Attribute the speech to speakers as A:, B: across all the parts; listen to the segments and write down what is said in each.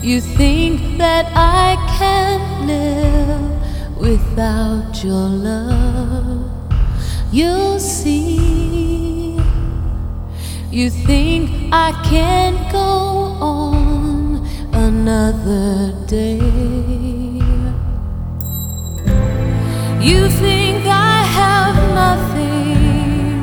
A: You think that I can't live without your love. You'll see. You think I can't go on another day. You think I have nothing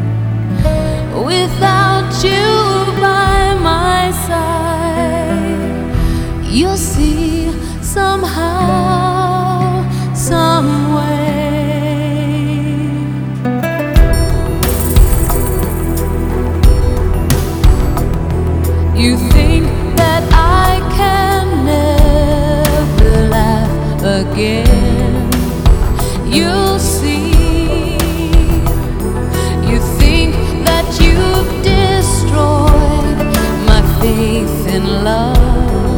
A: without you by my side. You'll see somehow, some way. You think that I can never laugh again. You'll see. You think that you've destroyed my faith in love.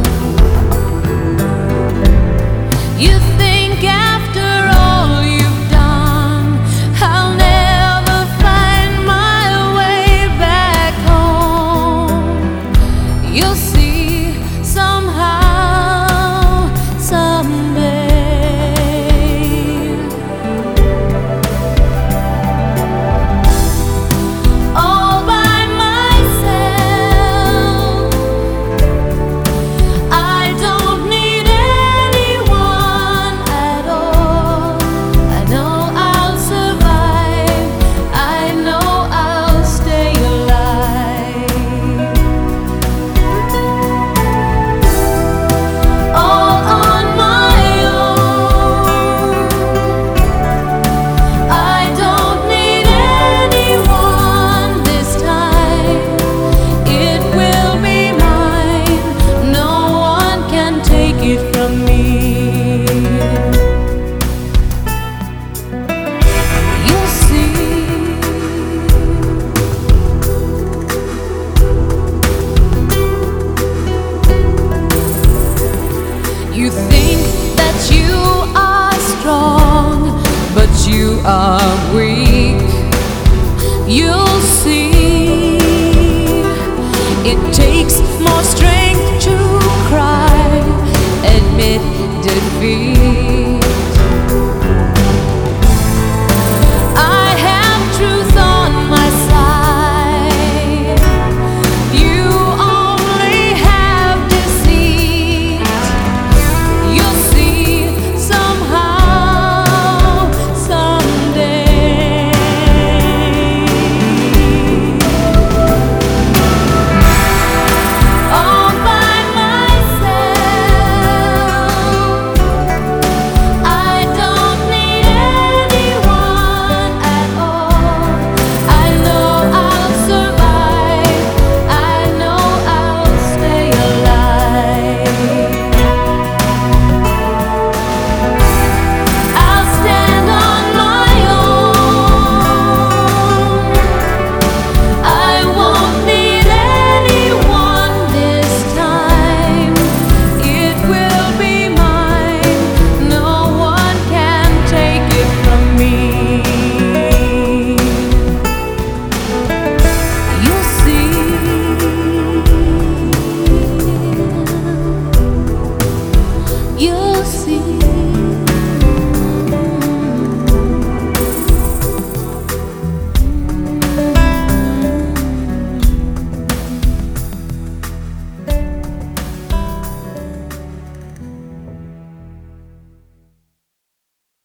A: You think after all you've done, I'll never find my way back home. You'll see somehow, someday. You think that you are strong, but you are weak. You'll see. It takes more strength to cry, admit defeat. I have truth on my side. You only have deceit. You'll see somehow, someday. All by myself, I don't need anyone at all. I know I'll survive. I know I'll stay alive. I'll stand on my own. I won't need anyone this time. It will be mine. No one can take it from me. You'll see. You'll see.